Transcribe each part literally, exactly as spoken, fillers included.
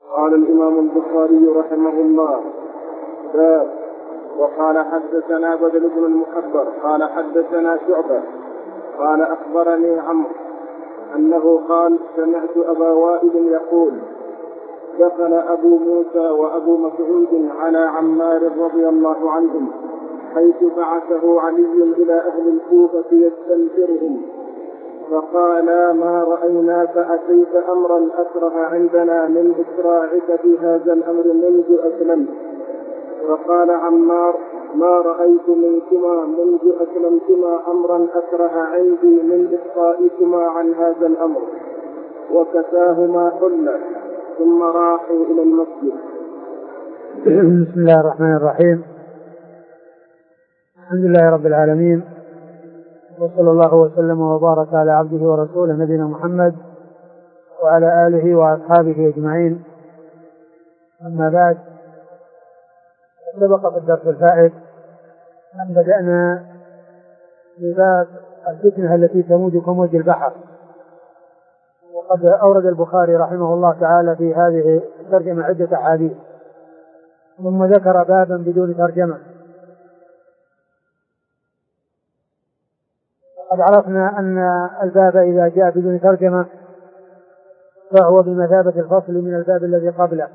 قال الإمام البخاري رحمه الله: باب. وقال حدثنا بدر بن المحبر قال حدثنا شعبة قال أخبرني عمرو أنه قال: سمعت أبا وائل يقول: دخل أبو موسى وأبو مسعود على عمار رضي الله عنهم حيث بعثه علي إلى أهل الكوفة يستنكرهم، فقالا: ما رأيناك أتيت أمرا أكره عندنا من إسراعك في هذا الأمر منذ أسلمت. فقال عمار: ما رأيت منكما منذ أسلمتما أمرا أكره عندي من إبقائكما عن هذا الأمر. وكساهما حلة ثم راحوا إلى المسجد. بسم الله الرحمن الرحيم. الحمد لله رب العالمين، وصلى الله وسلم وبارك على عبده ورسوله نبينا محمد وعلى آله وأصحابه أجمعين. أما بعد، سبق في الدرس الفائت أن بدأنا بباب الفتنة التي تموج كموج البحر، وقد أورد البخاري رحمه الله تعالى في هذه الترجمة عدة أحاديث، ثم ذكر بابا بدون ترجمة. قد عرفنا أن الباب إذا جاء بدون ترجمة فهو بمثابة الفصل من الباب الذي قبله.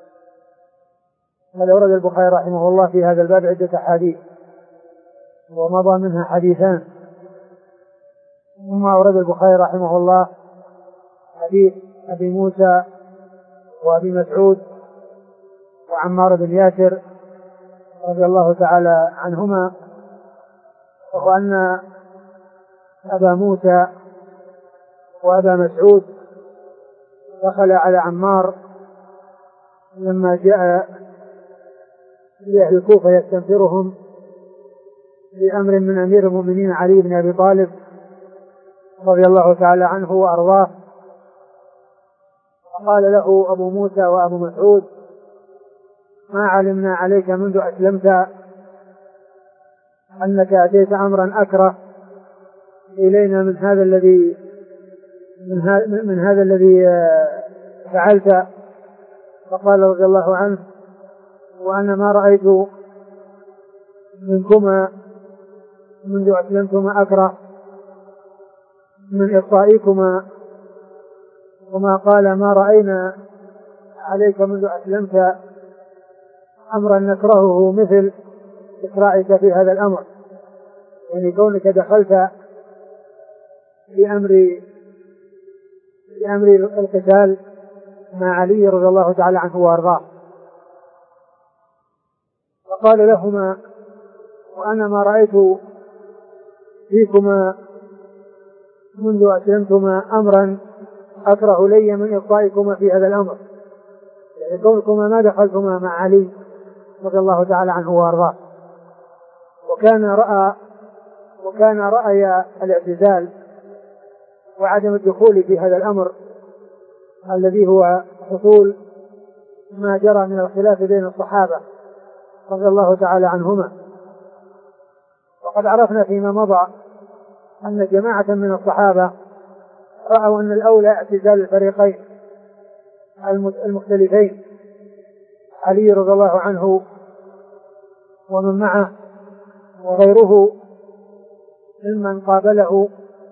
قد أورد البخاري رحمه الله في هذا الباب عدة أحاديث، ومضى منها حديثان. ثم أورد البخاري رحمه الله حديث أبي موسى وأبي مسعود وعمار بن ياسر رضي الله تعالى عنهما، وهو أن أبا موسى وأبا مسعود دخل على عمار لما جاء لأهل الكوفة يستنفرهم بأمر من أمير المؤمنين علي بن أبي طالب رضي الله تعالى عنه وأرضاه. قال له أبو موسى وأبو مسعود: ما علمنا عليك منذ أسلمت أنك أتيت أمرا أكره إلينا من هذا الذي من, ها من هذا الذي فعلت. فقال رضي الله عنه: وأنا ما رأيت منكما منذ أسلمتما أكره من إبقائكما. وما قال: ما رأينا عليك منذ أسلمت أمرا نكرهه مثل إسراعك في هذا الأمر، يعني كونك دخلت في أمر في أمر القتال مع علي رضي الله تعالى عنه وأرضاه. فقال لهما: وأنا ما رأيت فيكما منذ أسلمتما أمرا أكره لي من إبقائكما في هذا الأمر، يعني كونكما ما دخلتما مع علي رضي الله تعالى عنه وأرضاه. وكان رأى وكان رأي الاعتزال وعدم الدخول في هذا الأمر الذي هو حصول ما جرى من الخلاف بين الصحابة رضي الله تعالى عنهما. وقد عرفنا فيما مضى أن جماعة من الصحابة رأوا أن الأولى اعتزال الفريقين المختلفين، علي رضي الله عنه ومن معه وغيره ممن قابله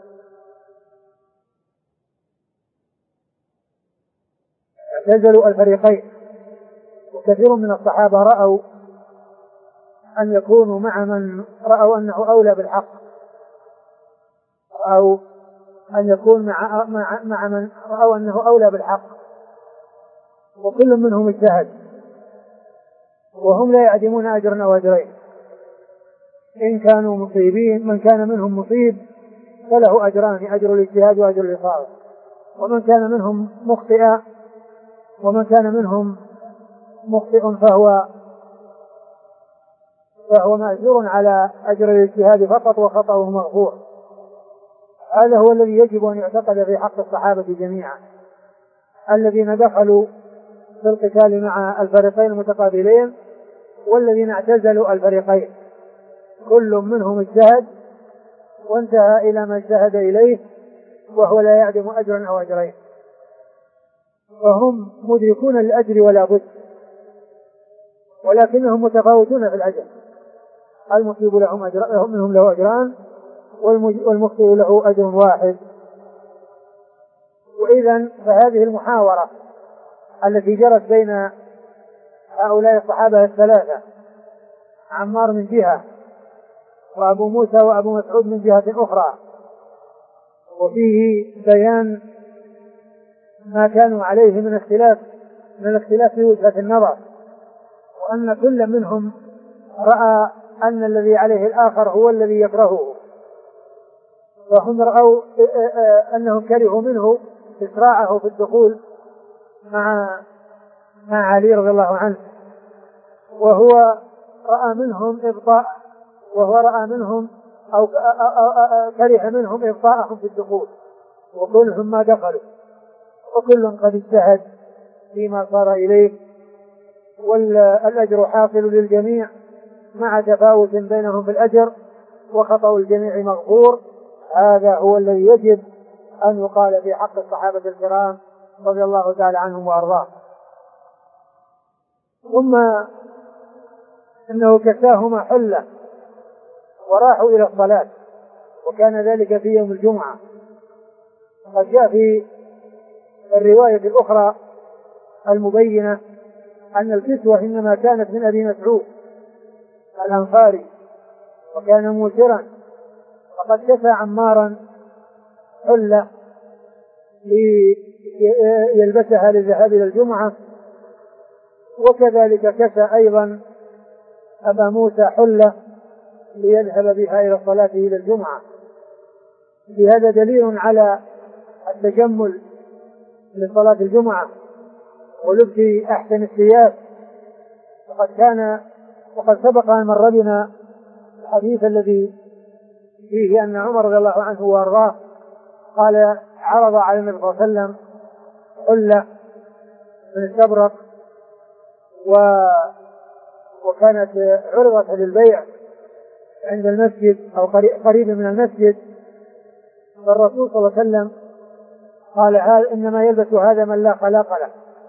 اعتزلوا الفريقين. وكثير من الصحابة رأوا أن يكونوا مع من رأوا أنه أولى بالحق، أو أن يكون مع, مع, مع من رأوا أنه أولى بالحق، وكل منهم اجتهد، وهم لا يعدمون أجرا أو أجرين. إن كانوا مصيبين، من كان منهم مصيب فله أجران: أجر الاجتهاد وأجر الإصابة. ومن كان منهم مخطئا ومن كان منهم مخطئ فهو فهو مأجور على أجر الاجتهاد فقط، وخطأه مغفور. هذا هو الذي يجب أن يعتقد في حق الصحابة جميعا، الذين دخلوا في القتال مع الفريقين المتقابلين والذين اعتزلوا الفريقين، كل منهم اجتهد وانتهى إلى ما اجتهد إليه، وهو لا يعدم أجرا أو أجرين. فهم مدركون للأجر ولا بد، ولكنهم متفاوتون في الأجر. المصيب لهم أجر منهم له أجران، والمخطئ له أجر واحد. وإذا فهذه المحاورة التي جرت بين هؤلاء الصحابة الثلاثة، عمار من جهة وأبو موسى وأبو مسعود من جهة أخرى، وفيه بيان ما كانوا عليه من اختلاف من الاختلاف في وجهة النظر، وأن كل منهم رأى أن الذي عليه الآخر هو الذي يكرهه، وهم رأوا أنهم كرهوا منه إسراعه في الدخول مع مع علي رضي الله عنه، وهو رأى منهم إبطاء وهو رأى منهم أو كره منهم إبطاءهم في الدخول، وكلهم ما دخلوا، وكل قد اجتهد فيما صار إليه، والأجر حاصل للجميع مع تفاوت بينهم في الأجر، وخطأ الجميع مغفور. هذا هو الذي يجب أن يقال في حق الصحابة الكرام رضي الله تعالى عنهم وأرضاهم. ثم إنه كساهما حلة وراحوا إلى الصلاة، وكان ذلك في يوم الجمعة. قد جاء في الرواية الأخرى المبينة أن الكسوة إنما كانت من أبي مسعود الأنصاري، وكان موسرا، فقد كسى عمارا حلة ليلبسها للذهاب إلى الجمعة، وكذلك كسى أيضا أبا موسى حلة ليذهب بها إلى الصلاة إلى الجمعة. بهذا دليل على التجمل لصلاة الجمعة ولبس أحسن الثياب. وقد كان وقد سبق أن مر بنا الحديث الذي فيه أن عمر رضي الله عنه وأرضاه قال عرض على النبي صلى الله عليه وسلم حلة من الشبرق، و وكانت عرضت للبيع عند المسجد أو قريب من المسجد، فالرسول صلى الله عليه وسلم قال إنما يلبس هذا من لا خلاق له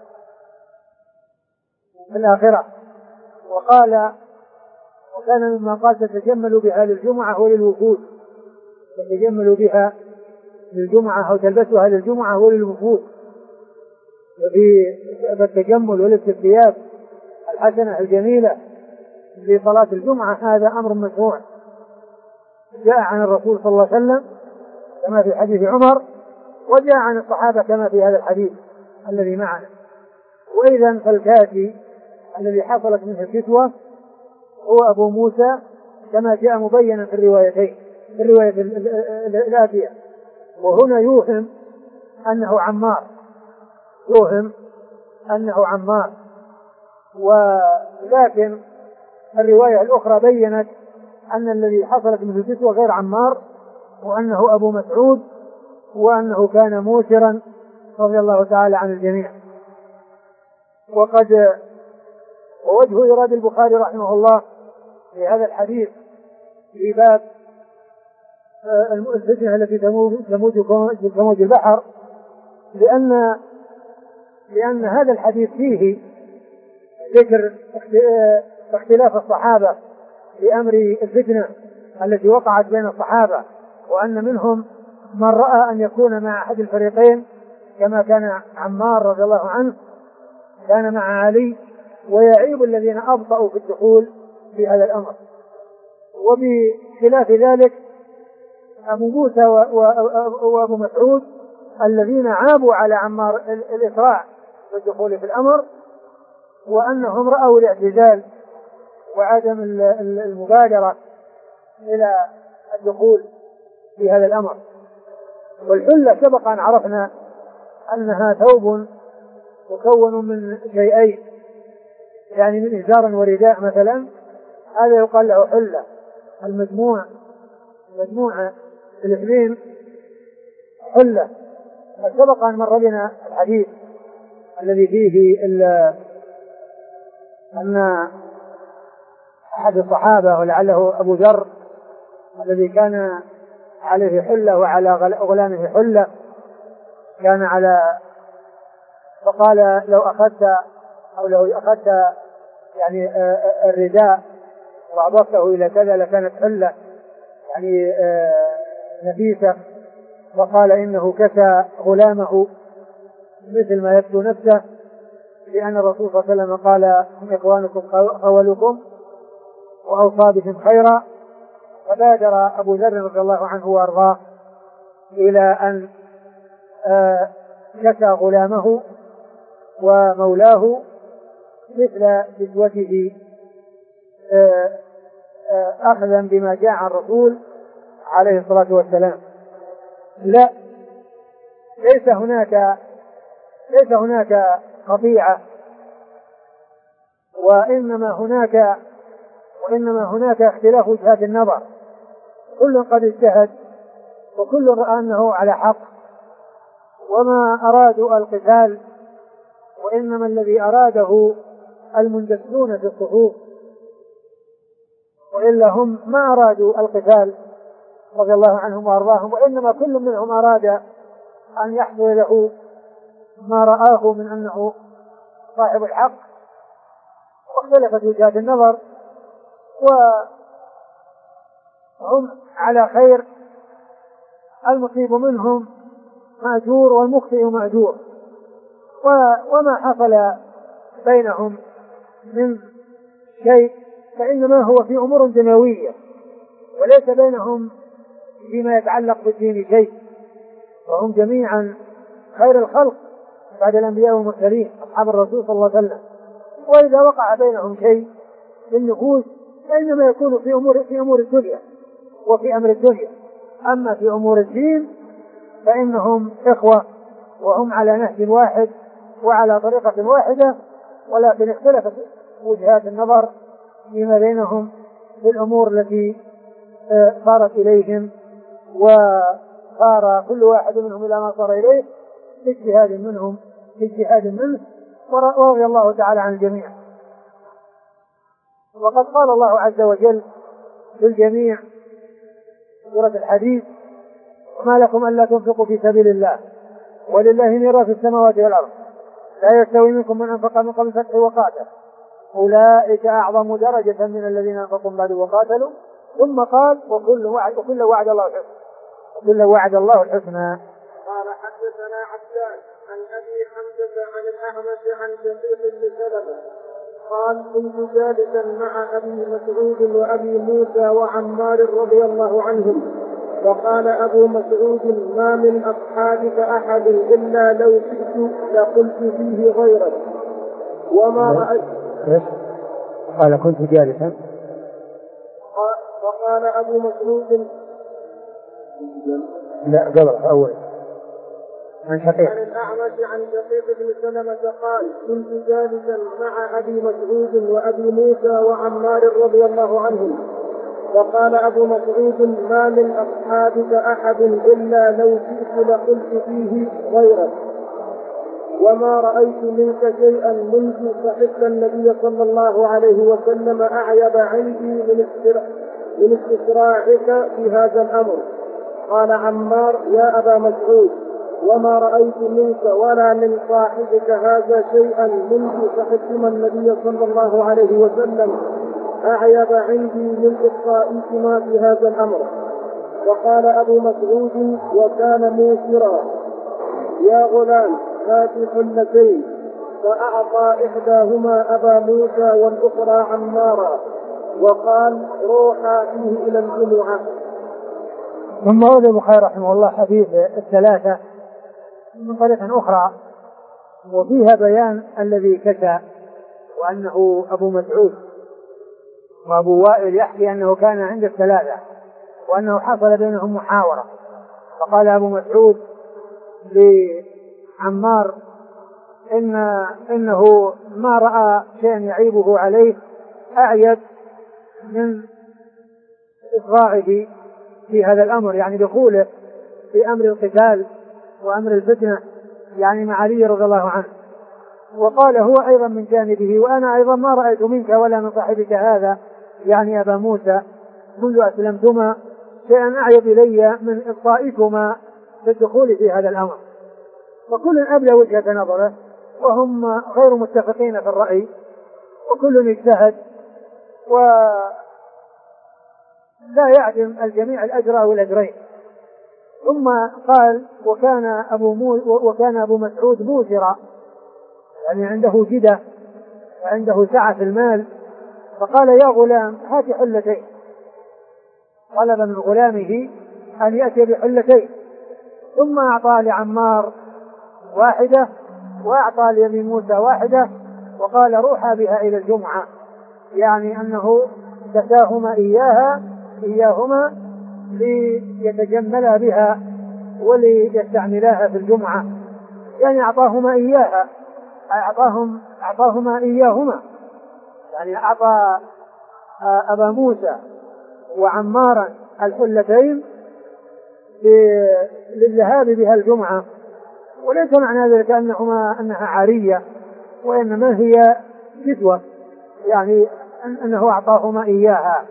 في الآخرة. وقال وكان مما قال تتجمل بها للجمعة وللوفود، تتجمل بها للجمعة أو تلبسها للجمعة وللوفود. وفي التجمل ولبس الثياب الحسنة الجميلة في صلاة الجمعة هذا أمر مشروع جاء عن الرسول صلى الله عليه وسلم كما في حديث عمر، وجاء عن الصحابة كما في هذا الحديث الذي معنا. وإذا فالكافي الذي حصلت منه الكسوة هو أبو موسى كما جاء مبينا في الروايتين في الرواية الآتية. وهنا يوهم أنه عمار يوهم أنه عمار ولكن الرواية الأخرى بيّنت أن الذي حصلت منه الكسوة غير عمار، وأنه أبو مسعود، وأنه كان موسرا رضي الله تعالى عن الجميع. وقد ووجه إيراد البخاري رحمه الله في هذا الحديث في باب الفتنة التي تموج كموج البحر، لأن لأن هذا الحديث فيه ذكر اختلاف الصحابة في أمر الفتنة التي وقعت بين الصحابة، وأن منهم من رأى أن يكون مع أحد الفريقين كما كان عمار رضي الله عنه كان مع علي، ويعيب الذين أبطأوا في الدخول في هذا الأمر. وبخلاف ذلك أبو موسى وأبو مسعود الذين عابوا على عمار الإسراع في الدخول في الأمر، وأنهم رأوا الاعتزال وعدم المبادرة إلى الدخول في هذا الأمر. والحلة سبق أن عرفنا أنها ثوب مكون من شيئين، يعني من إزار ورداء مثلا، هذا يقال له حلة. المجموع مجموعة الاثنين حلة. سبق أن مر بنا الحديث الذي فيه أن أحد الصحابة ولعله أبو ذر الذي كان عليه حلة وعلى غلامه حلة، كان على فقال لو أخذت أو لو أخذت يعني الرداء وأضفته إلى كذا لكانت حلة يعني نفيسة. وقال إنه كسى غلامه مثل ما يكسو نفسه، لأن الرسول صلى الله عليه وسلم قال هم إخوانكم خولكم وأوصى بهم خيرا. فبادر أبو ذر رضي الله عنه وأرضاه إلى أن كسى غلامه ومولاه مثل كسوته أخذا بما جاء عن الرسول عليه الصلاة والسلام. لا، ليس هناك ليس هناك قطيعة، وإنما هناك وإنما هناك اختلاف وجهات النظر، كل قد اجتهد وكل رأى أنه على حق وما أرادوا القتال، وإنما الذي أراده المندسون في الصفوف، وإلا هم ما أرادوا القتال رضي الله عنهم وأرضاهم، وإنما كل منهم أراد أن يحصل له ما رآه من أنه صاحب الحق. واختلفت وجهات النظر وهم على خير، المصيب منهم مأجور والمخطئ مأجور. وما حصل بينهم من شيء فإنما هو في أمور دنيوية، وليس بينهم فيما يتعلق بالدين شيء، وهم جميعا خير الخلق بعد الأنبياء والمرسلين أصحاب الرسول صلى الله عليه وسلم. وإذا وقع بينهم شيء في النفوس فإنما يكون في أمور في أمور الدنيا وفي أمر الدنيا، أما في أمور الدين فإنهم إخوة وهم على نهج واحد وعلى طريقة واحدة، ولكن اختلفت وجهات النظر فيما بينهم في الأمور التي صارت إليهم، وصار كل واحد منهم إلى ما صار إليه باجتهاد منهم باجتهاد منه، ورضي الله تعالى عن الجميع. وقد قال الله عز وجل للجميع سورة الحديد: وما لكم ألا تنفقوا في سبيل الله ولله ميراث السماوات والأرض لا يستوي منكم من أنفق من قبل الفتح وقاتل أولئك أعظم درجة من الذين أنفقوا بعد وقاتلوا. ثم قال: وكل وعد وكل وعد الله الحسنى وكل وعد الله الحسنى. قال: حدثنا عبدان عن أبي حمزة عن الأعمش عن شقيق بن سلمة قال: كنت جالسا مع أبي مسعود وأبي موسى وعمار رضي الله عنهم، وقال أبو مسعود: ما من أصحابك أحد إلا لو شئت لقلت فيه غيرك وما رأيت. قال: كنت جالسا. فقال أبو مسعود: لا قبل أول عن شقيق عن الأعمش عن شقيق بن سلمة قال: كنت جالسا مع أبي مسعود وأبي موسى وعمار رضي الله عنهم، وقال أبو مسعود: ما من أصحابك أحد إلا لو شئت لقلت فيه غيرك وما رأيت منك شيئا منذ صحبت النبي صلى الله عليه وسلم أعيب عندي من استسراعك في هذا الأمر. قال عمار: يا أبا مسعود، وما رأيت منك ولا من صاحبك هذا شيئا منذ صحبتما النبي صلى الله عليه وسلم أعيب عندي من إخطائكما في هذا الأمر. وقال أبو مسعود: وكان موسرا: يا غلام، هات حلتين. فأعطى إحداهما أبا موسى والأخرى عمارا، وقال: روحا فيه إلى الجمعة. ثم ورد البخاري رحمه الله حديث الثلاثة من طريقة أخرى، وفيها بيان الذي كسى وأنه أبو مسعود، وأبو وائل يحكي أنه كان عند الثلاثة وأنه حصل بينهم محاورة، فقال أبو مسعود لعمار إن إنه ما رأى شيئا يعيبه عليه أعيب من إصراره في هذا الأمر، يعني دخوله في أمر القتال وأمر الفتنة يعني مع علي رضي الله عنه. وقال هو أيضا من جانبه: وأنا أيضا ما رأيت منك ولا من صاحبك هذا يعني أبا موسى منذ أسلمتما شيئا أعيب إلي من إبطائكما في الدخول في هذا الأمر. فكل أبلى وجهة نظره وهم غير متفقين في الرأي، وكل اجتهد ولا يعدم الجميع الأجر أو الأجرين. ثم قال وكان أبو, مو وكان أبو مسعود موسرا، يعني عنده جدة وعنده سعة في المال، فقال يا غلام هات حلتين، طلب من غلامه أن يأتي بحلتين، ثم أعطى لعمار واحدة وأعطى لأبي موسى واحدة وقال روحا بها إلى الجمعة، يعني أنه كساهما إياها إياهما ليتجملا بها وليستعملاها في الجمعة، يعني أعطاهما إياها أعطاهم أعطاهما إياهما يعني أعطى أبا موسى وعمارا الحلتين للذهاب بها الجمعة، وليس معنى ذلك أنهما أنها عارية، وإنما هي كسوة، يعني أنه أعطاهما إياها،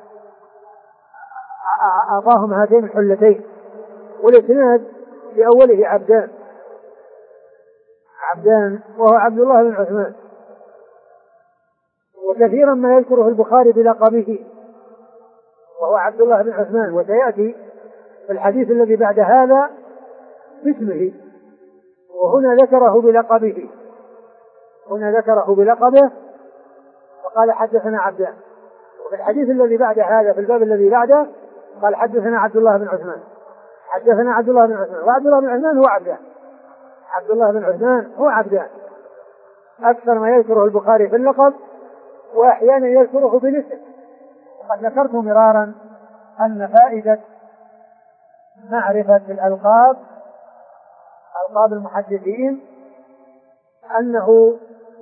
أعطاهم هاتين الحلتين. والإسناد لأوله عبدان عبدان وهو عبد الله بن عثمان، وكثيرا ما يذكره البخاري بلقبه وهو عبد الله بن عثمان، وسيأتي في الحديث الذي بعد هذا باسمه، وهنا ذكره بلقبه هنا ذكره بلقبه وقال حدثنا عبدان، وفي الحديث الذي بعد هذا في الباب الذي بعده قال حدثنا عبد الله بن عثمان حدثنا عبد الله بن عثمان وعبد الله بن عثمان هو عبدان عبد الله بن عثمان هو عبدان أكثر ما يذكره البخاري في اللقب، وأحيانا يذكره بالاسم. وقد ذكرت مرارا أن فائدة معرفة الألقاب ألقاب المحدثين أنه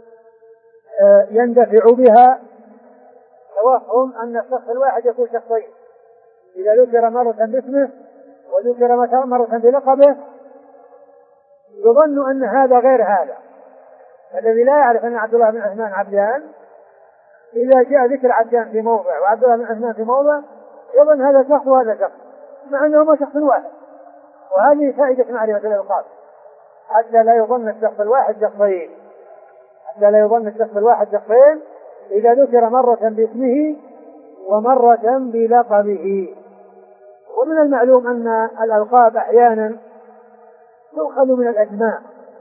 يندفع بها توهم أن الشخص الواحد يكون شخصين، إذا ذكر مرة باسمه وذكر مرة بلقبه يظن أن هذا غير هذا. الذي لا يعرف أن عبد الله بن عثمان عبدان إذا جاء ذكر عبدان في موضع وعبد الله بن عثمان في موضع يظن هذا شخص وهذا شخص، مع أنهما شخص واحد. وهذه فائدة معرفة الألقاب، حتى لا يظن الشخص الواحد شخصين حتى لا يظن الشخص الواحد شخصين إذا ذكر مرة باسمه ومرة بلقبه. ومن المعلوم أن الألقاب أحيانا تؤخذ من الأسماء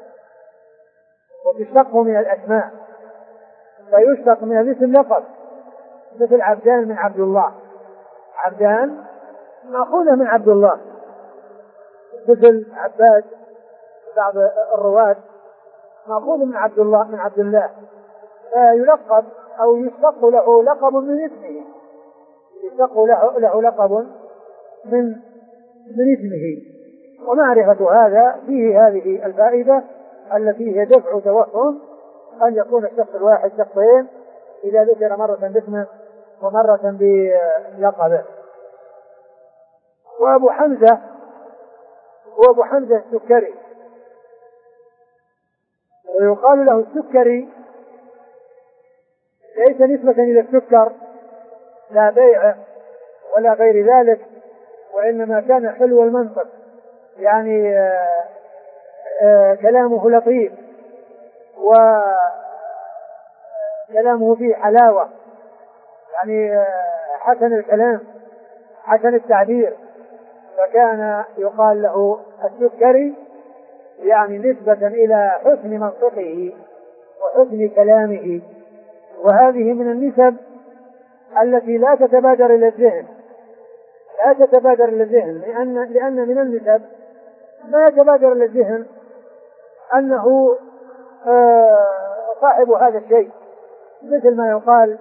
وتشتق من الأسماء، فيشتق من الاسم لقب، مثل عبدان من عبد الله، عبدان مأخوذة من عبد الله، مثل عباد بعض الرواة مأخوذ من عبد الله من عبد الله، فيلقب أو يشتق له لقب من اسمه يشتق له, له لقب من من اسمه. ومعرفة هذا فيه هذه الفائدة التي هي دفع توهم أن يكون الشخص الواحد شخصين إذا ذكر مرة باسمه ومرة بلقبه. وأبو حمزة هو أبو حمزة السكري، ويقال له السكري ليس نسبة إلى السكر لا بيع ولا غير ذلك، وإنما كان حلو المنطق، يعني آآ آآ كلامه لطيف وكلامه فيه حلاوة، يعني حسن الكلام حسن التعبير، فكان يقال له السكري، يعني نسبة إلى حسن منطقه وحسن كلامه. وهذه من النسب التي لا تتبادر إلى الذهن لا تتبادر إلى الذهن لأن, لأن من النسب ما يتبادر إلى الذهن أنه صاحب هذا الشيء، مثل ما يقال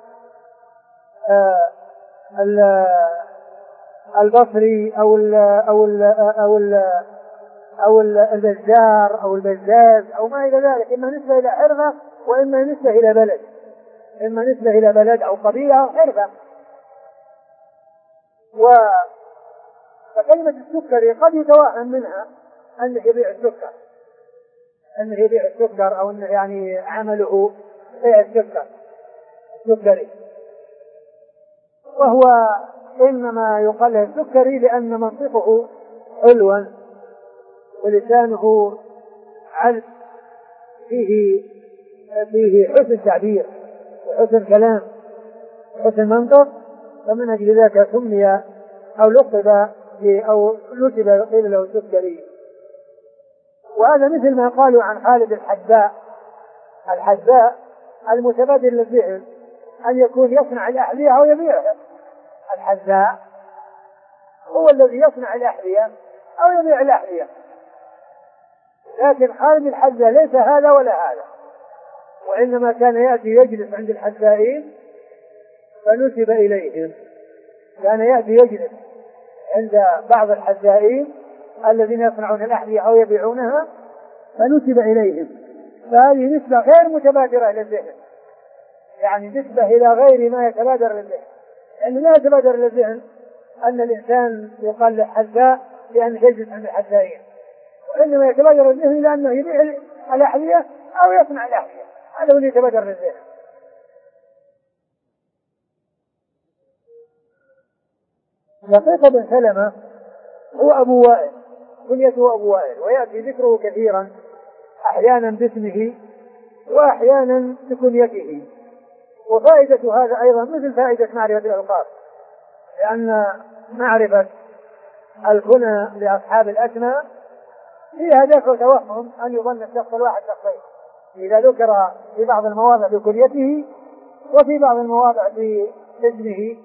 البصري أو ال أو ال أو ال أو البزار أو البزاز أو ما إلى ذلك، إما نسبة إلى حرفة وإما نسبة إلى بلد إما نسبة إلى بلد أو قبيلة أو حرفة. فكلمة السكري قد يتوهم منها أنه يبيع السكر أنه يبيع السكر أو أنه يعني عمله بيع السكر السكري، وهو إنما يقال له السكري لأن منطقه حلوا ولسانه عذب فيه فيه حسن تعبير وحسن كلام وحسن منطق، فمن أجل ذلك سمي أو لقب أو نسب قيل له السكري. وهذا مثل ما قالوا عن خالد الحذاء. الحذاء المتبادل للذهن أن يكون يصنع الأحذية أو يبيعها. الحذاء هو الذي يصنع الأحذية أو يبيع الأحذية، لكن خالد الحذاء ليس هذا ولا هذا، وإنما كان يأتي يجلس عند الحذائين فنسب إليهم. كان يأتي يجلس عند بعض الحذائين الذين يصنعون الأحذية أو يبيعونها فنسب إليهم. فهذه نسبة غير متبادرة للذهن، يعني نسبة إلى غير ما يتبادر للذهن، لأنه لا يتبادر للذهن أن الإنسان يقال له حذاء لأنه يجلس عند الحذائين، وإنما يتبادر للذهن لأنه يبيع الأحذية أو يصنع الأحذية، هذا هو اللي يتبادر للذهن. لقيط بن سلمة هو أبو وائل، كنيته أبو وائل، ويأتي ذكره كثيرا أحيانا باسمه وأحيانا بكنيته. وفائدة هذا أيضا مثل فائدة معرفة الألقاب، لأن معرفة الكنى لأصحاب الأسماء فيها دفع توهم أن يظن الشخص الواحد شخصين، إذا ذكر في بعض المواضع بكنيته وفي بعض المواضع باسمه،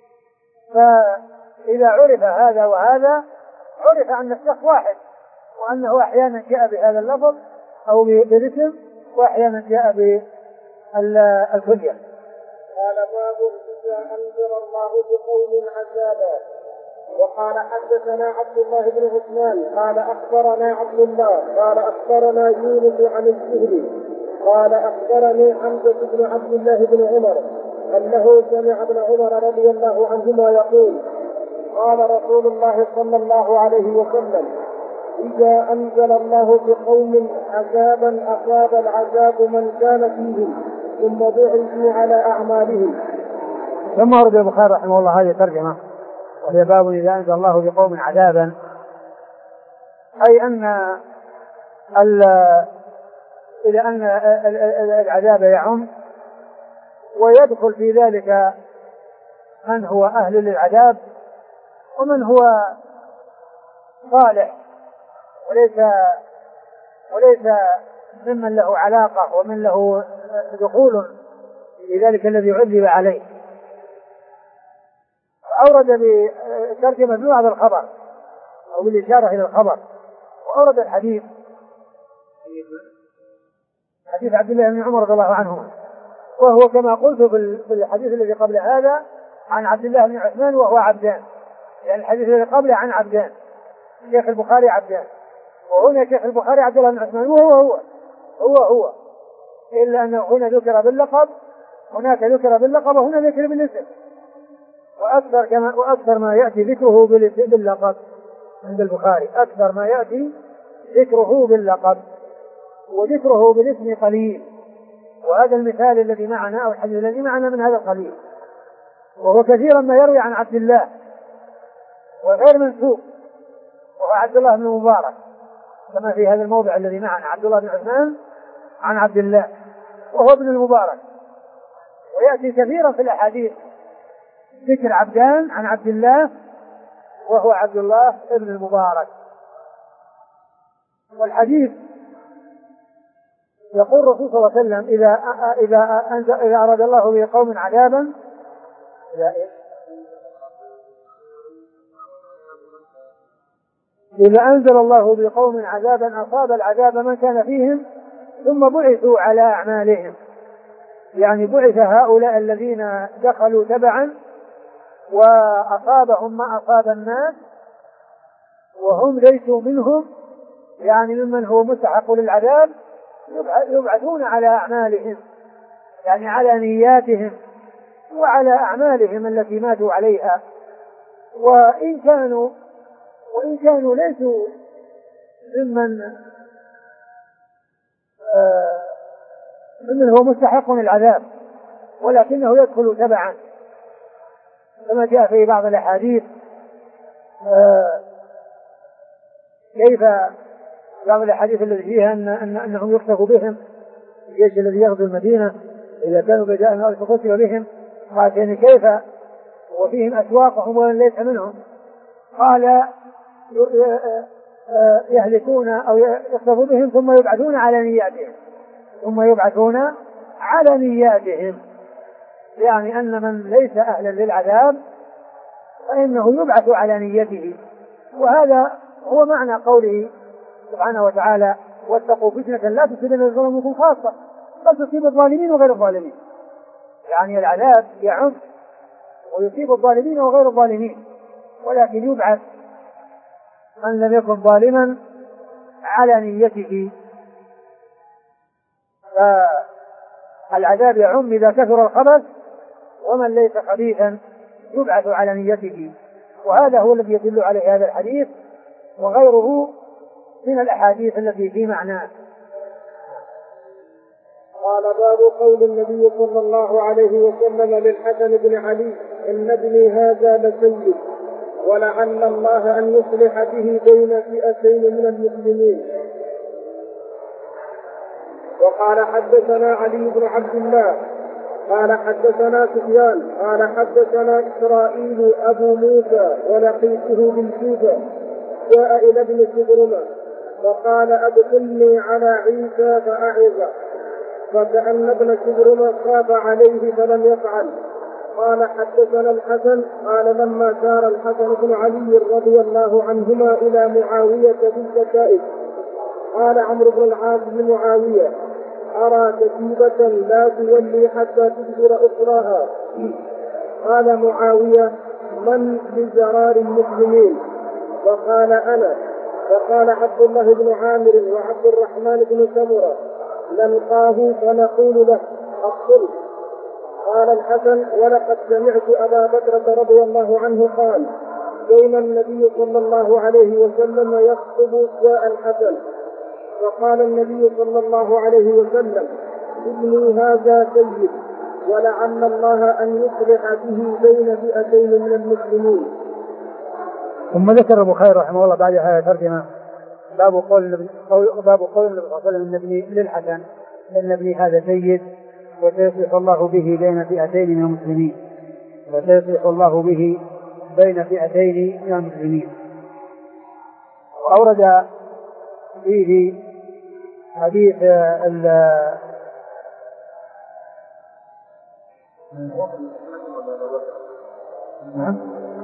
فإذا عرف هذا وهذا عرف أن الشخص واحد، وأنه أحيانا جاء بهذا اللفظ أو بالاسم وأحيانا جاء بالكنية. قال باب إذا أنذر الله بقوم عذابا. وقال حدثنا عبد الله بن عثمان قال أخبرنا عبد الله قال أخبرنا يونس عن الزهري قال أخبرني حمزة بن عبد الله بن عمر أنه سمع ابن عمر رضي الله عنهما يقول قال رسول الله صلى الله عليه وسلم إذا أنزل الله بقوم عذابا أصاب العذاب من كان فيهم ثم بعثوا على أعمالهم. ثم ورد البخاري رحمه الله هذه الترجمة، وهي باب إذا أنزل الله بقوم عذابا، أي أن إلى أن العذاب يعم ويدخل في ذلك من هو أهل للعذاب ومن هو صالح وليس وليس ممن له علاقة ومن له دخول في ذلك الذي عذب عليه. أورد بترجمة ببعض الخبر أو بالإشارة إلى الخبر، وأورد الحديث حديث عبد الله بن عمر رضي الله عنهما، وهو كما قلت في الحديث الذي قبل هذا عن عبد الله بن عثمان وهو عبدان، يعني الحديث الذي قبله عن عبدان، شيخ البخاري عبدان، وهنا شيخ البخاري عبد الله بن عثمان وهو هو هو هو إلا أنه هنا ذكر باللقب، هناك ذكر باللقب وهنا ذكر بالاسم، وأكثر كما وأكثر ما يأتي ذكره باللقب عند البخاري، أكثر ما يأتي ذكره باللقب وذكره بالاسم قليل. وهذا المثال الذي معنا أو الحديث الذي معنا من هذا القليل، وهو كثيرا ما يروي عن عبد الله وغير منسوب، وهو عبد الله بن مبارك كما في هذا الموضع الذي معنا، عبد الله بن عثمان عن عبد الله وهو ابن المبارك. ويأتي كثيرا في الأحاديث ذكر عبدان عن عبد الله وهو عبد الله ابن المبارك. والحديث يقول الرسول صلى الله عليه وسلم إذا إذا أنزل إذا أراد الله بقوم عذابا إذا أنزل الله بقوم عذابا أصاب العذاب من كان فيهم ثم بعثوا على أعمالهم، يعني بعث هؤلاء الذين دخلوا تبعا وأصابهم ما أصاب الناس وهم ليسوا منهم، يعني ممن هو مستحق للعذاب، يبعثون على أعمالهم، يعني على نياتهم وعلى أعمالهم التي ماتوا عليها، وإن كانوا وإن كانوا ليسوا ممن آه ممن هو مستحق للعذاب، ولكنه يدخل تبعا كما جاء في بعض الأحاديث آه كيف بعض الأحاديث التي فيها أن أن أنهم يخسف بهم الجيش الذي يغزو المدينة إذا كانوا بداء الناس فقتل بهم، قال يعني كيف وفيهم أسواقهم ومن ليس منهم؟ قال يهلكون أو يخطف بهم ثم يبعثون على نياتهم ثم يبعثون على نياتهم، يعني أن من ليس أهلا للعذاب فإنه يبعث على نيته. وهذا هو معنى قوله سبحانه وتعالى واتقوا فتنة لا تصيبن الذين منكم خاصة بل تصيب الظالمين وغير الظالمين، يعني العذاب يعم ويصيب الظالمين وغير الظالمين، ولكن يبعث من لم يكن ظالما على نيته. فالعذاب يعم إذا كثر الخبث، ومن ليس خبيثا يبعث على نيته. وهذا هو الذي يدل عليه هذا الحديث وغيره من الأحاديث التي في معناه. قال باب قول النبي صلى الله عليه وسلم للحسن بن علي إن ابني هذا لسيد ولعل الله أن يصلح به بين فئتين من المسلمين. وقال حدثنا علي بن عبد الله قال حدثنا سفيان قال حدثنا إسرائيل أبو موسى ولقيته بالكوفة جاء إلى ابن سبرمة وقال أدخلني على عيسى فأعظه، فكأن ابن سبرمة خاف عليه فلم يفعل. قال حدثنا الحسن قال لما سار الحسن بن علي رضي الله عنهما إلى معاوية بالكتائب قال عمرو بن العاص لمعاوية أرى كتيبة لا تولي حتى تجبر أخراها. قال معاوية من لزرار المسلمين؟ وقال أنا. فقال عبد الله بن عامر وعبد الرحمن بن سمرة نلقاه فنقول له الصلح. قال الحسن ولقد سمعت أبا بكر رضي الله عنه قال بين النبي صلى الله عليه وسلم يخطب جاء الحسن فقال النبي صلى الله عليه وسلم ابني هذا سيد ولعل الله أن يصلح به بين فئتين من المسلمين. ثم ذكر البخاري رحمه الله بعد هذا ترجمة باب قول باب قول النبي صلى الله عليه وسلم للحسن ان ابني هذا سيد وسيصلح الله به بين فئتين من المسلمين وسيصلح الله به بين فئتين من المسلمين. وأورد فيه حديث ال نعم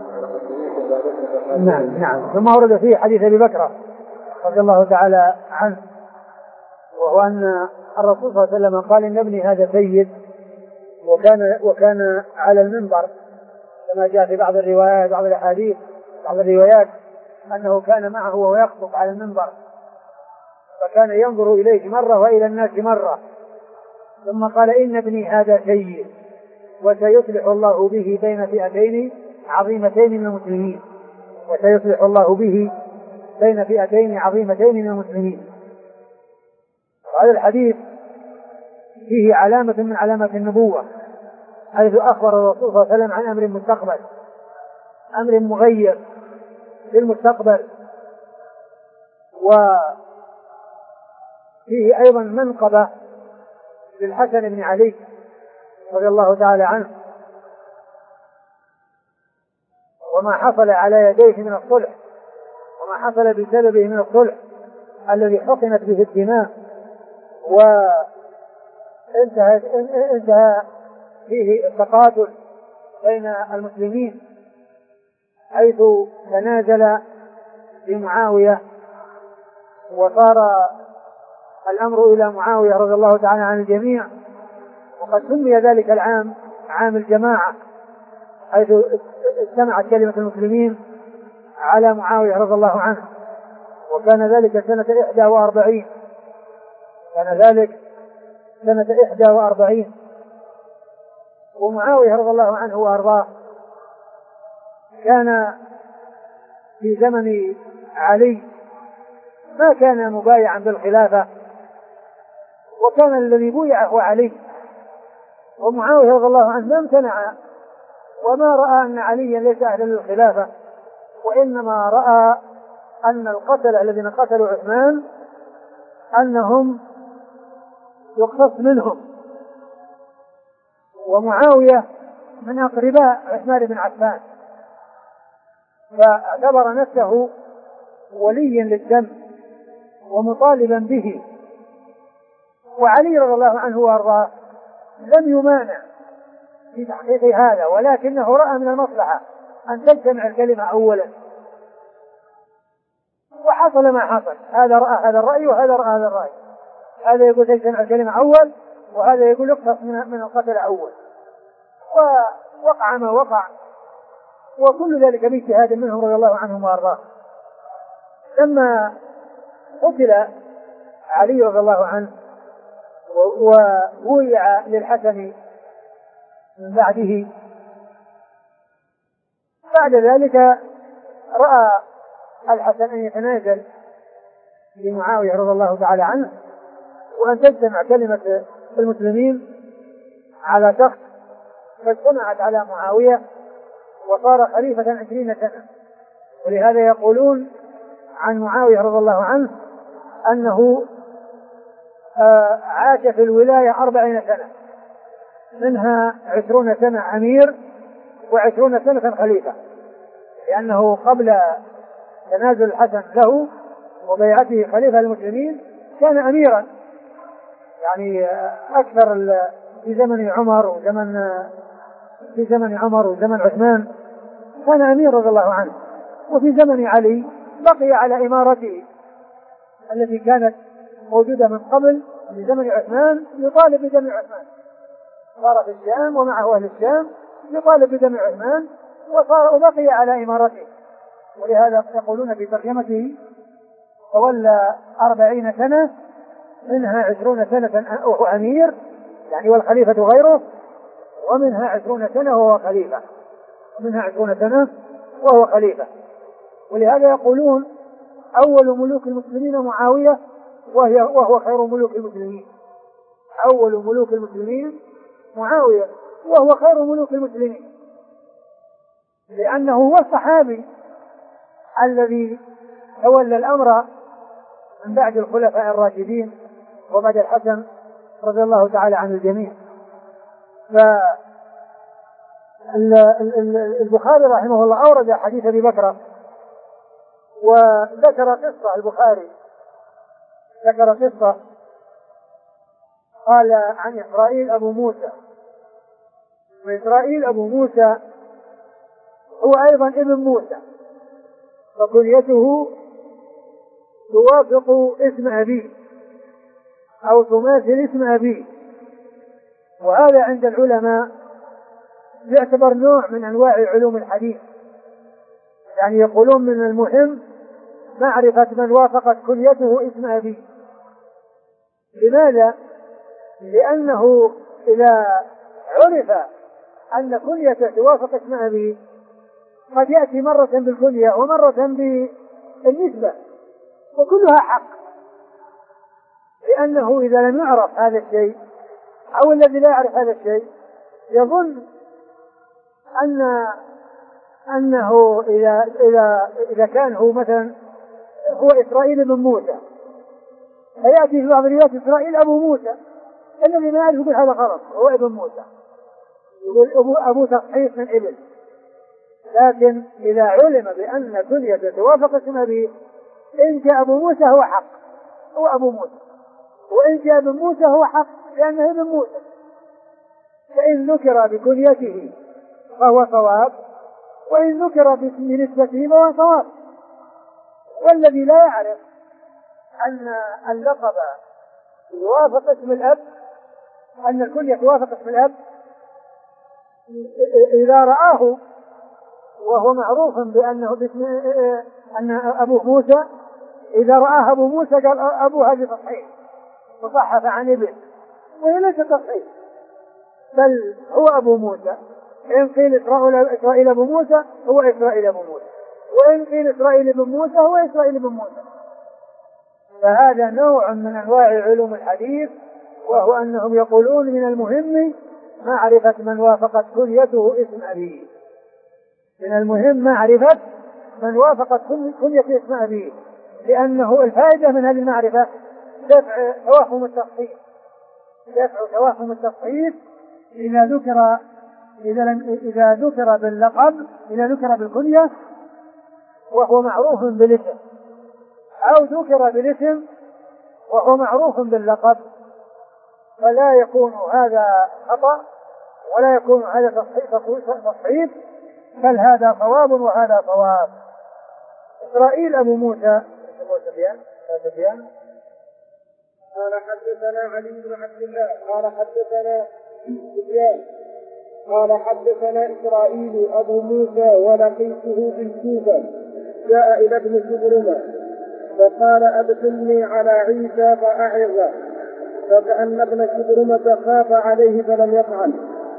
نعم نعم ثم أورد فيه حديث أبي بكر رضي الله تعالى عنه، وهو أن الرسول صلى الله عليه وسلم قال إن ابني هذا سيد، وكان وكان على المنبر كما جاء في بعض الروايات بعض الأحاديث بعض الروايات أنه كان معه وهو يخطب على المنبر، فكان ينظر إليه مرة وإلى الناس مرة، ثم قال إن ابني هذا سيد وسيصلح الله به بين فئتين عظيمتين من المسلمين وسيصلح الله به بين فئتين عظيمتين من المسلمين. هذا الحديث فيه علامة من علامات النبوة، حيث أخبر الرسول صلى الله عليه وسلم عن أمر مستقبل، أمر مغير للمستقبل، وفيه أيضا منقبة للحسن بن علي رضي الله تعالى عنه وما حصل على يديه من الصلح وما حصل بسببه من الصلح الذي حقنت به الدماء وانتهى انتهى فيه التقاتل بين المسلمين، حيث تنازل بمعاوية وصار الأمر إلى معاوية رضي الله تعالى عن الجميع. وقد سمي ذلك العام عام الجماعة، حيث اجتمعت كلمة المسلمين على معاوية رضي الله عنه، وكان ذلك سنة إحدى وأربعين كان ذلك سنة إحدى وأربعين ومعاوية رضي الله عنه وأرضاه كان في زمن علي ما كان مبايعا بالخلافة، وكان الذي بويع هو علي، ومعاوية رضي الله عنه ما امتنع وما رأى أن عليا ليس أهلا للخلافة، وإنما رأى أن القتلة الذين قتلوا عثمان أنهم يقتص منهم، ومعاوية من أقرباء عثمان بن عفان، فاعتبر نفسه وليا للدم ومطالبا به. وعلي رضي الله عنه وارضاه لم يمانع في تحقيق هذا، ولكنه رأى من المصلحة أن تجتمع الكلمة أولا، وحصل ما حصل. هذا رأى هذا الرأي وهذا رأى هذا الرأي، هذا يقول تجتمع الكلمة أول وهذا يقول اقتص من القتل أول، ووقع ما وقع، وكل ذلك باجتهاد منهم رضي الله عنهم وارضاه. لما قتل علي رضي الله عنه وويع للحسن من بعده، بعد ذلك رأى الحسن أن يتنازل لمعاوية رضي الله تعالى عنه، وأن تجتمع كلمة المسلمين على شخص، فاجتمعت على معاوية وصار خليفة عشرين سنة. ولهذا يقولون عن معاوية رضي الله عنه أنه آه عاش في الولاية أربعين سنة، منها عشرون سنة أمير وعشرون سنة خليفة، لأنه قبل تنازل الحسن له وبيعته خليفة المسلمين كان أميرا، يعني أكثر في زمن عمر وزمن في زمن عمر وزمن عثمان كان أمير رضي الله عنه. وفي زمن علي بقي على إمارته التي كانت موجودة من قبل في زمن عثمان، يطالب بدم عثمان، صار في الشام ومعه أهل الشام يطالب بدم عثمان، وصار وبقي على إمارته. ولهذا يقولون في ترجمته تولى أربعين سنة، منها عشرون سنة وهو أمير يعني والخليفة غيره، ومنها عشرون سنة وهو خليفة ومنها عشرون سنة وهو خليفة. ولهذا يقولون أول ملوك المسلمين معاوية وهي وهو خير ملوك المسلمين. أول ملوك المسلمين معاوية وهو خير ملوك المسلمين، لأنه هو الصحابي الذي تولى الأمر من بعد الخلفاء الراشدين وبعد الحسن رضي الله تعالى عن الجميع. فالبخاري رحمه الله أورد حديث أبي بكر، وذكر قصة البخاري ذكر قصة قال عن إسرائيل أبو موسى، وإسرائيل أبو موسى هو أيضا ابن موسى، فكنيته توافق اسم أبيه أو تماثل اسم أبيه، وهذا عند العلماء يعتبر نوع من أنواع علوم الحديث، يعني يقولون من المهم معرفة من وافقت كنيته اسم أبيه. لماذا؟ لأنه إذا عرف أن كنيته توافق اسم أبيه قد يأتي مرة بالكنية ومرة بالنسبة، وكلها حق، لأنه إذا لم يعرف هذا الشيء أو الذي لا يعرف هذا الشيء يظن أن أنه إذا إذا إذا كان هو مثلا هو إسرائيل بن موسى، فيأتي في بعض الروايات إسرائيل أبو موسى، الذي ما يعرف يقول هذا غلط، هو ابن موسى، يقول أبو أبو تصحيح من ابن. لكن إذا علم بأن كنيته توافق اسم أبيه، إن جاء أبو موسى هو حق، هو أبو موسى، وإن جاء ابن موسى هو حق لأنه ابن موسى. فإن ذكر بكنيته فهو صواب، وإن ذكر بنسبته فهو صواب. والذي لا يعرف أن اللقب يوافق اسم الأب، أن الكنية توافق اسم الأب، إذا رآه وهو معروف بأنه باسم أن أبوه موسى، إذا رآه أبو موسى قال أبو هذه تصحيح وصحف عن ابن، وهي ليس تصحيح، بل هو أبو موسى. إن قيل إسرائيل أبو موسى هو إسرائيل أبو موسى، وإن قيل إسرائيل ابن موسى هو إسرائيل ابن موسى. فهذا نوع من أنواع علوم الحديث، وهو أنهم يقولون من المهم معرفة من وافقت كنيته اسم أبيه، من المهم معرفة من وافقت كنيته اسم أبيه، لأنه الفائدة من هذه المعرفة دفع توهم التخصيص، دفع توهم التصحيف إذا ذكر إذا, لم إذا ذكر باللقب إذا ذكر بالكنية وهو معروف بالاسم، أو ذكر بالاسم وهو معروف باللقب، فلا يكون هذا خطأ ولا يكون هذا تصحيف، بل هذا صواب وهذا صواب. إسرائيل أبو موسى سفيان قال حدثنا علي بن عبد الله قال حدثنا سفيان قال حدثنا إسرائيل أبو موسى ولقيته بالكوفة جاء إلى ابن شبرمة فقال أدخلني على عيسى فأعظه، فكأن ابن شبرمة خاف عليه فلم يفعل.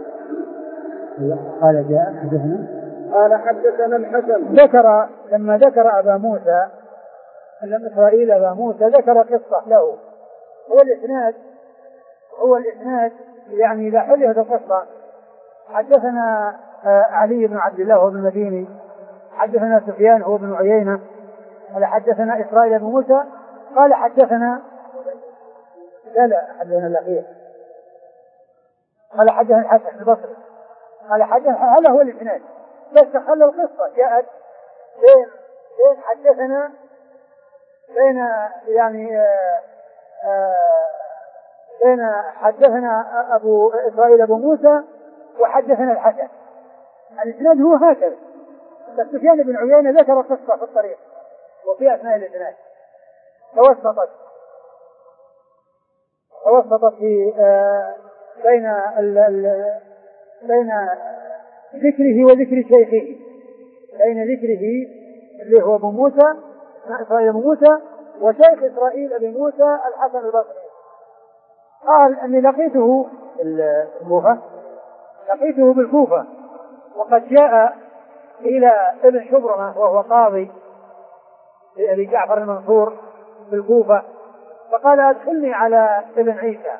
قال جاء حدثنا قال حدثنا الحسن ذكر لما ذكر أبا موسى لما إسرائيل أبا موسى ذكر قصة له. هو الإسناد هو الإسناد يعني إذا حلفت القصة حدثنا علي بن عبد الله هو بن المديني، حدثنا سفيان هو بن عيينة، قال حدثنا إسرائيل بن موسى قال حدثنا لا لا حدثنا الأخير قال حدثنا الحسن البصري قال حدثنا. هذا هو الإسناد، بس خلى القصة جاءت بين بين حدثنا بين يعني آآ آآ بين حدثنا أبو إسرائيل أبو موسى وحدثنا الحسن. الإسناد هو هكذا، سفيان بن عيينة ذكر قصة في الطريق وفي أثناء الإسناد توسطت توسطت في بين ال ال بين ذكره وذكر شيخه، بين ذكره اللي هو أبو موسى إسرائيل أبو موسى وشيخ إسرائيل أبي موسى الحسن البصري. قال أني لقيته بالكوفة لقيته بالكوفة وقد جاء إلى ابن شبرمة وهو قاضي لأبي جعفر المنصور بالكوفة، فقال أدخلني على ابن عيسى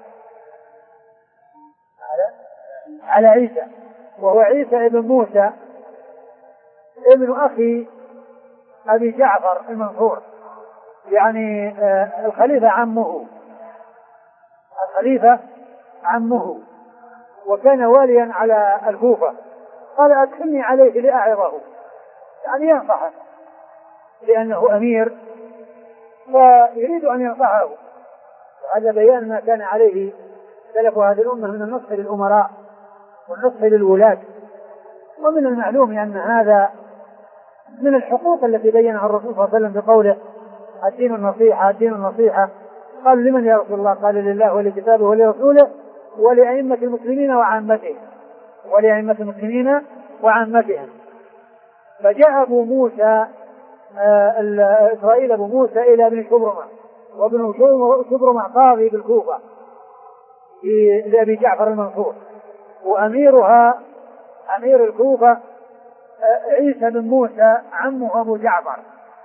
على, على عيسى وهو عيسى ابن موسى ابن أخي أبي جعفر المنصور، يعني آه الخليفة عمه الخليفة عمه وكان واليا على الكوفة. قال أدخلني عليه لأعظه، يعني ينصحه لأنه أمير فيريد أن ينصحه. وهذا بيان ما كان عليه سلف هذه الأمة من النصح للأمراء والنصح للولاة. ومن المعلوم أن هذا من الحقوق التي بينها الرسول صلى الله عليه وسلم بقوله الدين النصيحة الدين النصيحة. قال لمن يا رسول الله؟ قال لله ولكتابه ولرسوله ولأئمة المسلمين وعامتهم ولأئمة المسلمين وعامتهم. فجاء أبو موسى آه إسرائيل أبو موسى إلى ابن شبرمة، وابن شبرمة قاضي بالكوفة لأبي جعفر المنصور، وأميرها أمير الكوفة آه عيسى بن موسى عمه أبو جعفر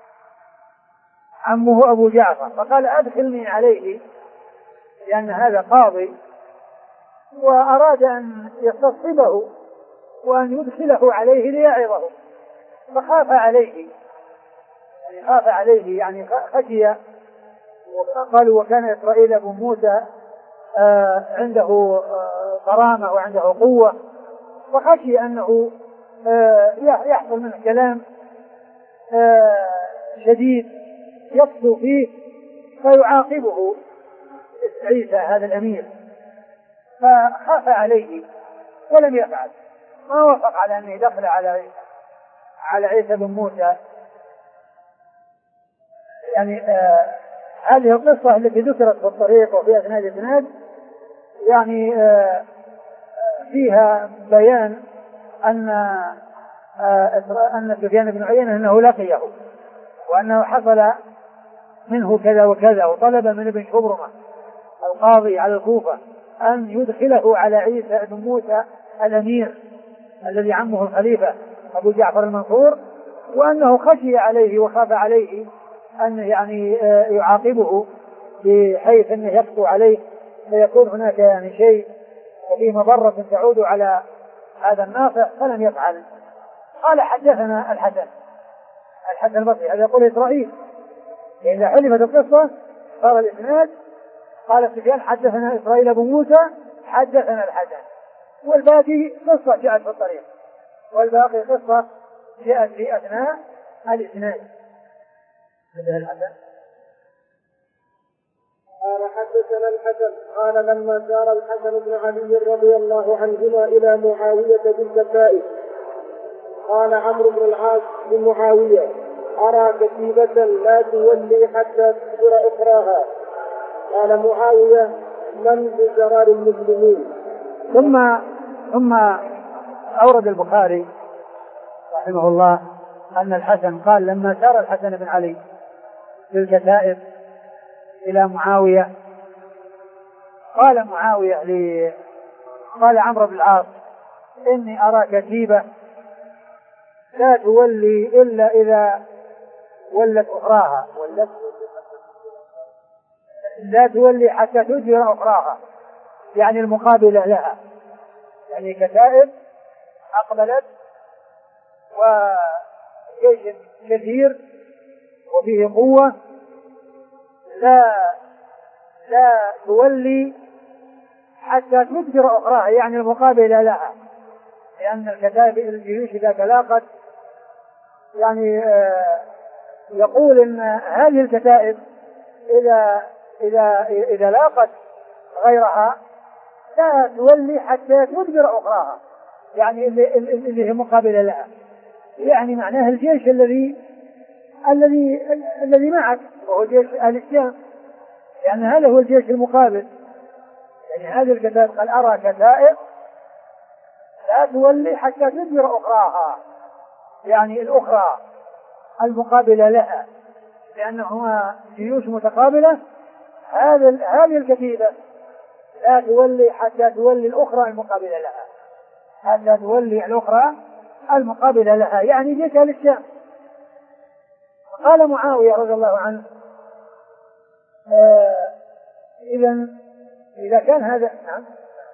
عمه أبو جعفر. فقال أدخلني عليه لأن هذا قاضي، وأراد أن يستصحبه وأن يدخله عليه ليعظه، فخاف عليه يعني خاف عليه يعني خشي. قالوا وكان إسرائيل أبو موسى آه عنده كرامة آه وعنده قوة، وخشي أنه آه يحصل منه كلام آه شديد يقسو فيه فيعاقبه عيسى هذا الأمير، فخاف عليه ولم يفعل، ما وافق على أن يدخل على على عيسى بن موسى. يعني آه هذه القصة التي ذكرت في الطريق وفي أثناء الإسناد يعني آه فيها بيان أن آه أن سفيان بن عيينة أنه لقيه وأنه حصل منه كذا وكذا، وطلب من ابن شبرمة القاضي على الكوفة أن يدخله على عيسى بن موسى الأمير الذي عمه الخليفة أبو جعفر المنصور، وأنه خشي عليه وخاف عليه أن يعني يعاقبه بحيث أنه يقسو عليه فيكون هناك يعني شيء وفيه مضرة تعود على هذا الناصح، فلم يفعل. قال حدثنا الحسن الحسن البصري، هذا يقول إسرائيل إذا حلفت القصة صار الإسناد قال سفيان حدثنا إسرائيل بن موسى حدثنا الحسن، والباقي قصة جاءت في الطريق، والباقي قصة جاءت في أثناء الإسناد. هذا الحسن. قال حدثنا الحسن قال لما سار الحسن بن علي رضي الله عنهما إلى معاوية بالكتائب قال عمرو بن العاص لمعاوية أرى كتيبة لا تولي حتى تخبر أخراها. قال معاوية من بزرار المسلمين. ثم ثم أورد البخاري رحمه الله أن الحسن قال لما سار الحسن بن علي بالكتائب إلى معاوية قال معاوية لي قال عمرو بن العاص إني أرى كتيبة لا تولي إلا إذا ولت أخراها ولت لا تولي حتى تجبر أخراها، يعني المقابلة لها، يعني كتائب أقبلت وجيش كثير وفيه قوة لا لا تولي حتى تجبر أخراها، يعني المقابلة لها، لأن الكتائب الجيوش إذا تلاقت يعني يقول إن هذه الكتائب إذا إذا إذا لاقت غيرها لا تولي حتى تجبر أخراها، يعني اللي, اللي هي مقابلة لها، يعني معناه الجيش الذي الذي الذي معك وهو جيش أهل الشام، يعني هذا هو الجيش المقابل. يعني هذه الكتائب قال أرى كتائب لا تولي حتى تجبر أخراها، يعني الأخرى المقابلة لها، لأنهما جيوش متقابلة. هذا هذه الكتيبة لا تولي حتى تولي الأخرى المقابلة لها، حتى تولي الأخرى المقابلة لها، يعني جيش أهل الشام. قال معاوية رضي الله عنه آه إذا إذا كان هذا نعم.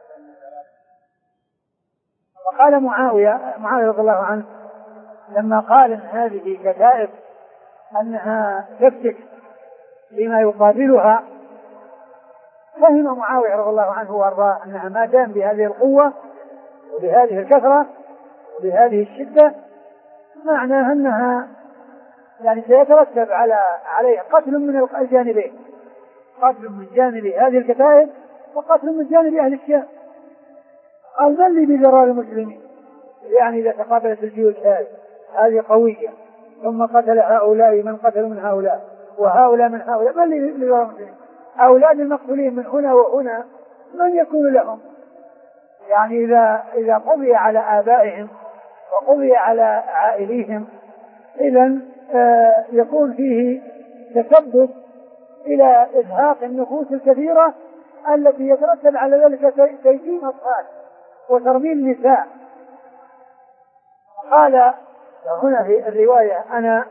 وقال معاوية معاوية رضي الله عنه لما قال إن هذه كتائب أنها تفتك بما يقابلها، فهم معاوية رضي الله عنه وارضاه أنها ما دام بهذه القوة وبهذه الكثرة وبهذه الشدة معناها أنها يعني سيترتب على عليه قتل من الجانبين، قتل من جانب هذه الكتائب وقتل من جانب أهل الشام. قال من لي بذرار المسلمين، يعني إذا تقابلت الجيوش هذه هذه قوية ثم قتل هؤلاء من قتلوا من هؤلاء وهؤلاء من هؤلاء، من لي بذرار المسلمين؟ أولاد المقتولين من هنا وهنا من يكون لهم؟ يعني إذا إذا قضي على آبائهم وقضي على عائليهم إذن آه يكون فيه تسبب إلى إزهاق النفوس الكثيرة التي يترتب على ذلك تيتيم أطفال وترميم النساء. قال هنا في الرواية أنا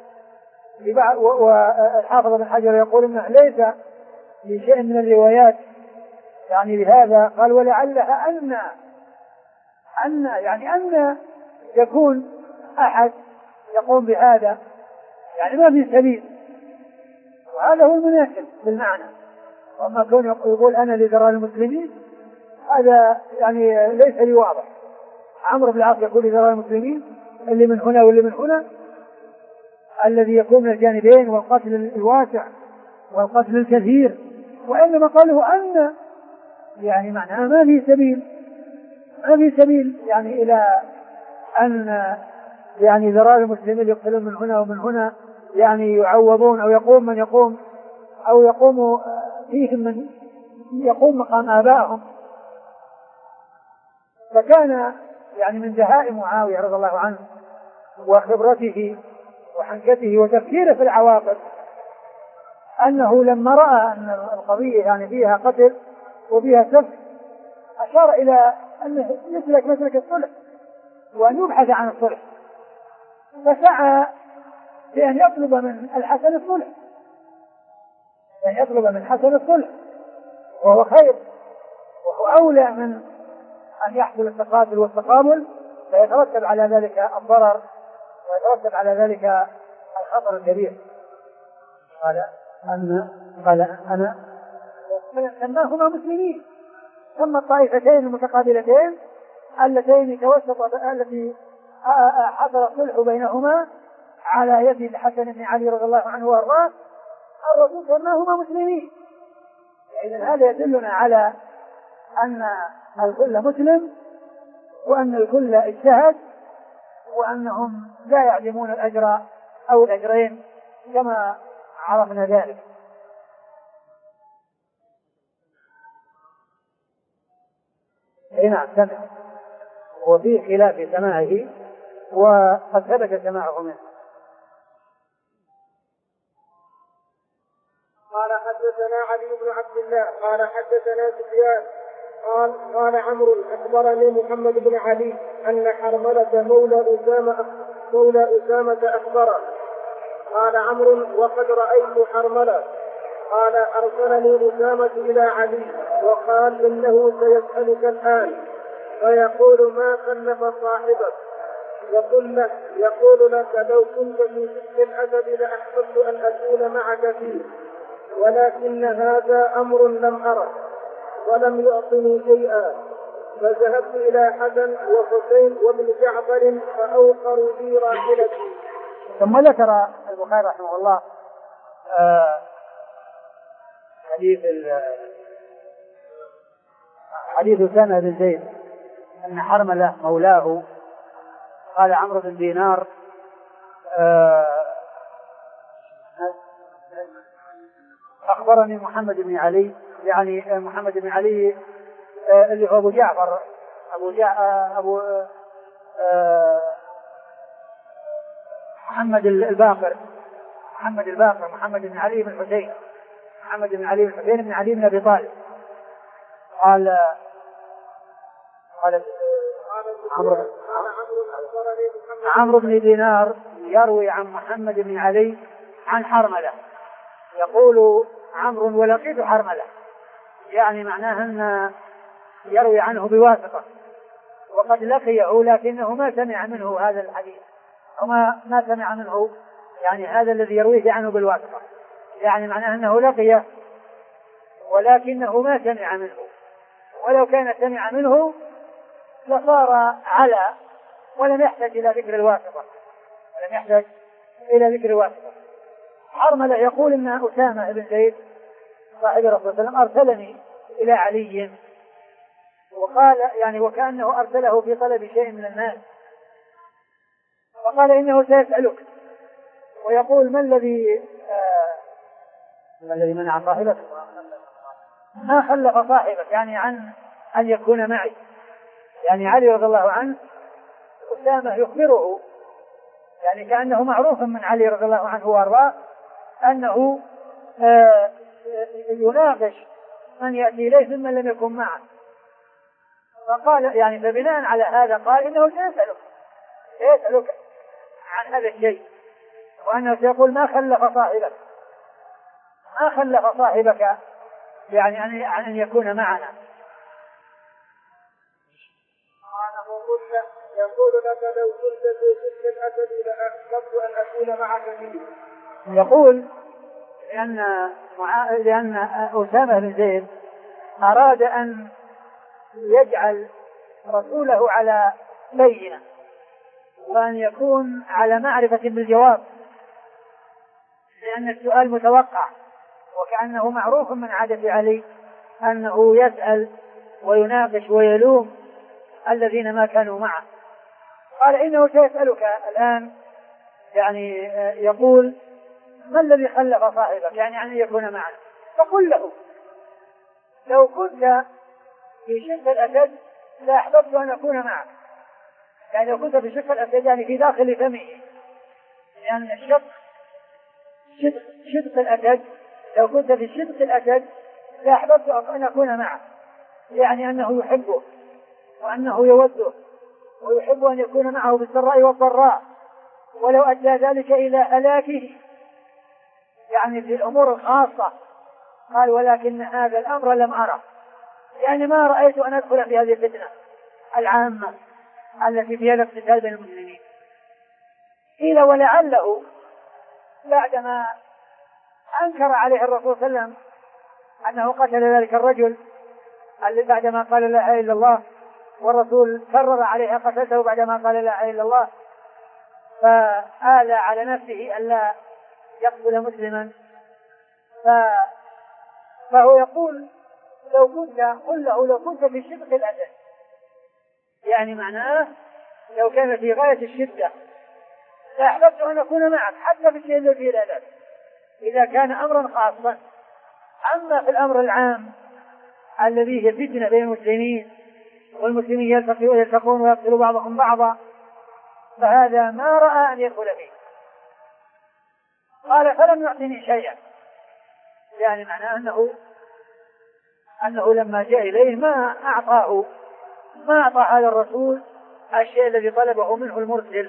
والحافظ بن حجر يقول إنه ليس لشيء من الروايات يعني بهذا، قال ولعلها أن أن يعني أن يكون أحد يقوم بهذا، يعني ما في سبيل، وهذا هو المناسب بالمعنى. وما كون يقول أنا لذرار المسلمين هذا يعني ليس لي واضح. عمرو بن العاص يقول لذرار المسلمين اللي من هنا واللي من هنا، الذي يكون من الجانبين والقتل الواسع والقتل الكثير، وإنما قاله أن يعني معناه ما في سبيل ما في سبيل يعني إلى أن يعني ذرار المسلمين يقتلون من هنا ومن هنا، يعني يعوضون أو يقوم من يقوم أو يقوم فيهم من يقوم مقام آبائهم. فكان يعني من دهاء معاوية رضي الله عنه وخبرته وحنكته وتفكيره في العواقب أنه لما رأى أن القضية يعني فيها قتل وفيها سفك أشار إلى أنه يسلك مسلك الصلح وأن يبحث عن الصلح، فسعى بأن يطلب من الحسن الصلح، أن يطلب من الحسن الصلح وهو خير وهو أولى من أن يحصل التقاتل والتقابل، فيترتب على ذلك الضرر ويترتب على ذلك الخطر الكبير. قال أن قال أنا سماهما مسلمين، ثم الطائفتين المتقابلتين اللتين توسط التي حصل الصلح بينهما على يد الحسن بن علي رضي الله عنه وارضاه، الرسول سماهما مسلمين. إذن هذا يدلنا على أن الكل مسلم، وأن الكل اجتهد، وأنهم لا يعدمون الأجر أو الأجرين كما عرفنا ذلك. نعم سمع، وفي خلاف سماعه وقد ثبت سماعه منه. قال حدثنا علي بن عبد الله قال حدثنا سفيان قال قال عمرو أخبرني محمد بن علي أن حرملة مولى أسامة مولى أسامة أخبره. قال عمرو وقد رأيت حرملة قال أرسلني أسامة إلى علي وقال إنه سيسألك الآن فيقول ما خلف صاحبك، يقول لك يقول لك لو كنت في سجن الأسد لأحببت أن أكون معك فيه، ولكن هذا أمر لم أره ولم يعطني شيئا، فذهبت إلى حسن وحسين وابن جعفر فأوقروا بي راحلتي. ثم ذكر البخاري رحمه الله آه حديث حديث أسامة بن زيد أن حرملة مولاه قال عمرو بن دينار آه أخبرني محمد بن علي، يعني محمد بن علي آه اللي هو أبو جعفر أبو جعفر أبو آه محمد الباقر محمد الباقر محمد بن علي بن حسين محمد بن علي بن حسين بن علي بن أبي طالب. قال قال عمرو عمرو بن دينار يروي عن محمد بن علي عن حرملة، يقول عمرو ولقيت حرملة، يعني معناه أن يروي عنه بواسطة، وقد لقيه لكنه ما سمع منه هذا الحديث، وما ما سمع منه يعني هذا الذي يرويه عنه بالواسطة، يعني معناه أنه لقيه ولكنه ما سمع منه، ولو كان سمع منه لصار على ولم يحتاج إلى ذكر الواسطة ولم يحتاج إلى ذكر الواسطة. حرملة يقول إن أسامة بن زيد صاحب رسول الله صلى الله عليه وسلم أرسلني إلى علي، وقال يعني وكأنه أرسله في طلب شيء من المال، وقال إنه سيسألك ويقول ما الذي آه ما الذي منع صاحبك ما خلف صاحبك، يعني عن أن يكون معي، يعني علي رضي الله عنه أسامة يخبره، يعني كأنه معروف من علي رضي الله عنه وارضاه أنه آه يناقش من يأتي إليه ممن لم يكن معه، فقال يعني فبناء على هذا قال إنه سيسألك سيسألك عن هذا الشيء، وأنه سيقول ما خلف صاحبك ما خلف صاحبك يعني عن أن يكون معنا. يقول لك لو كنت في سجن الأسد لأحببت أن أكون معك فيه. يقول لأن مع... لأن أسامة بن زيد أراد أن يجعل رسوله على بينة وأن يكون على معرفة بالجواب، لأن السؤال متوقع، وكأنه معروف من عادة علي أنه يسأل ويناقش ويلوم الذين ما كانوا معه. قال إنه سيسألك الآن، يعني يقول ما الذي خلف صاحبك يعني أن يكون معنا، فقل له لو كنت في شق الأسد لأحببت أن أكون معك، يعني لو كنت في شق الأسد يعني في داخل فمه، لأن يعني الشق شق, شق الأسد لو كنت في شق الأسد لأحببت أن أكون معك، يعني أنه يحبه وأنه يوده ويحب أن يكون معه بالسراء والضراء، ولو أدى ذلك إلى هلاكه يعني في الأمور الخاصة. قال ولكن هذا الأمر لم أره، يعني ما رأيت أن أدخل في هذه الفتنة العامة التي فيها الاقتتال بين المسلمين. قيل ولعله بعدما أنكر عليه الرسول صلى الله عليه وسلم أنه قتل ذلك الرجل اللي بعدما قال لا إله إلا الله، والرسول كرر عليها قتلته بعدما قال لا إله إلا الله، فآل على نفسه ألا يقتل مسلما. فهو يقول لو كنت قل له لو كنت في شدق الأسد، يعني معناه لو كان في غاية الشدة فأحببت أن أكون معك حتى في الشيء الذي فيه الأدب إذا كان أمرا خاصا. أما في الأمر العام الذي هي فتنة بين المسلمين والمسلمين يلتقون ويقتلوا بعضهم بعضا فهذا ما رأى أن يدخل فيه. قال فلم يعطني شيئا، يعني معناه أنه أنه لما جاء إليه ما أعطاه ما أعطى هذا الرسول الشيء الذي طلبه منه المرسل.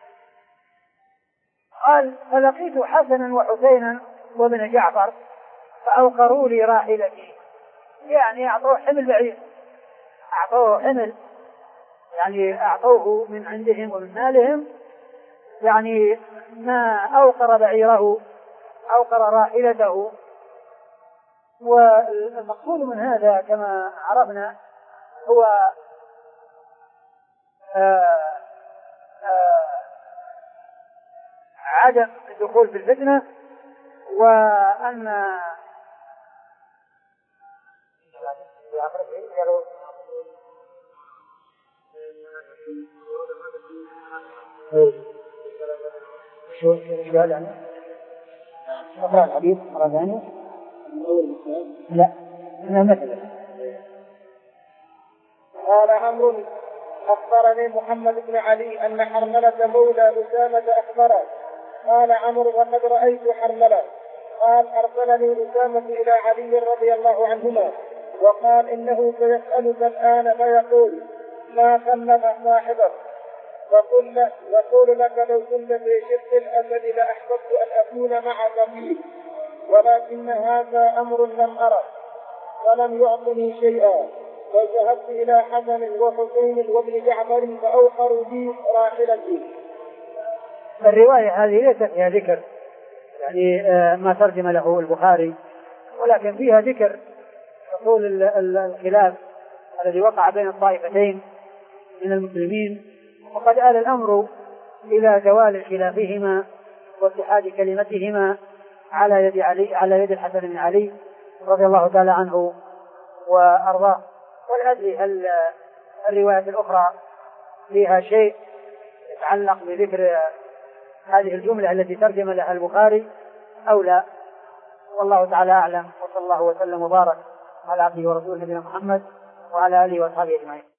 قال فلقيت حسنا وحسينا وابن جعفر فأوقروا لي راحلتي، يعني أعطوه حمل بعير، أعطوه حمل يعني أعطوه من عندهم ومن مالهم، يعني ما أوقر بعيره أوقر راحلته. والمقصود من هذا كما عرفنا هو آآ آآ عدم الدخول في الفتنة، وأن شو شو هذا يعني؟ نقرأ الحديث مرة ثانية. لا أنا مثلا. قال عمرو أخبرني محمد بن علي أن حرملة مولى أسامة أخبره. قال عمرو وقد رأيت حرملة. قال أرسلني أسامة إلى علي رضي الله عنهما وقال إنه سيسألك الآن فيقول ما خلف صاحبك، وقل وقول لك لو كنت في شق الأسد لأحببت أن أكون معك فيه، ولكن هذا أمر لم أره ولم يعطني شيئا. وذهبت إلى حسن وحسين وابن جعفر فأوقروا بي راحلتي. الرواية هذه ليست فيها ذكر يعني ما ترجم له البخاري، ولكن فيها ذكر حصول الخلاف الذي وقع بين الطائفتين من المسلمين، وقد آل الأمر إلى زوال خلافهما واتحاد كلمتهما على يد علي على يد الحسن بن علي رضي الله تعالى عنه وأرضاه. ولا أدري هل الرواية الأخرى فيها شيء يتعلق بذكر هذه الجملة التي ترجم لها البخاري أو لا، والله تعالى أعلم. وصلى الله وسلم وبارك على عبده ورسوله نبينا محمد وعلى آله وأصحابه أجمعين.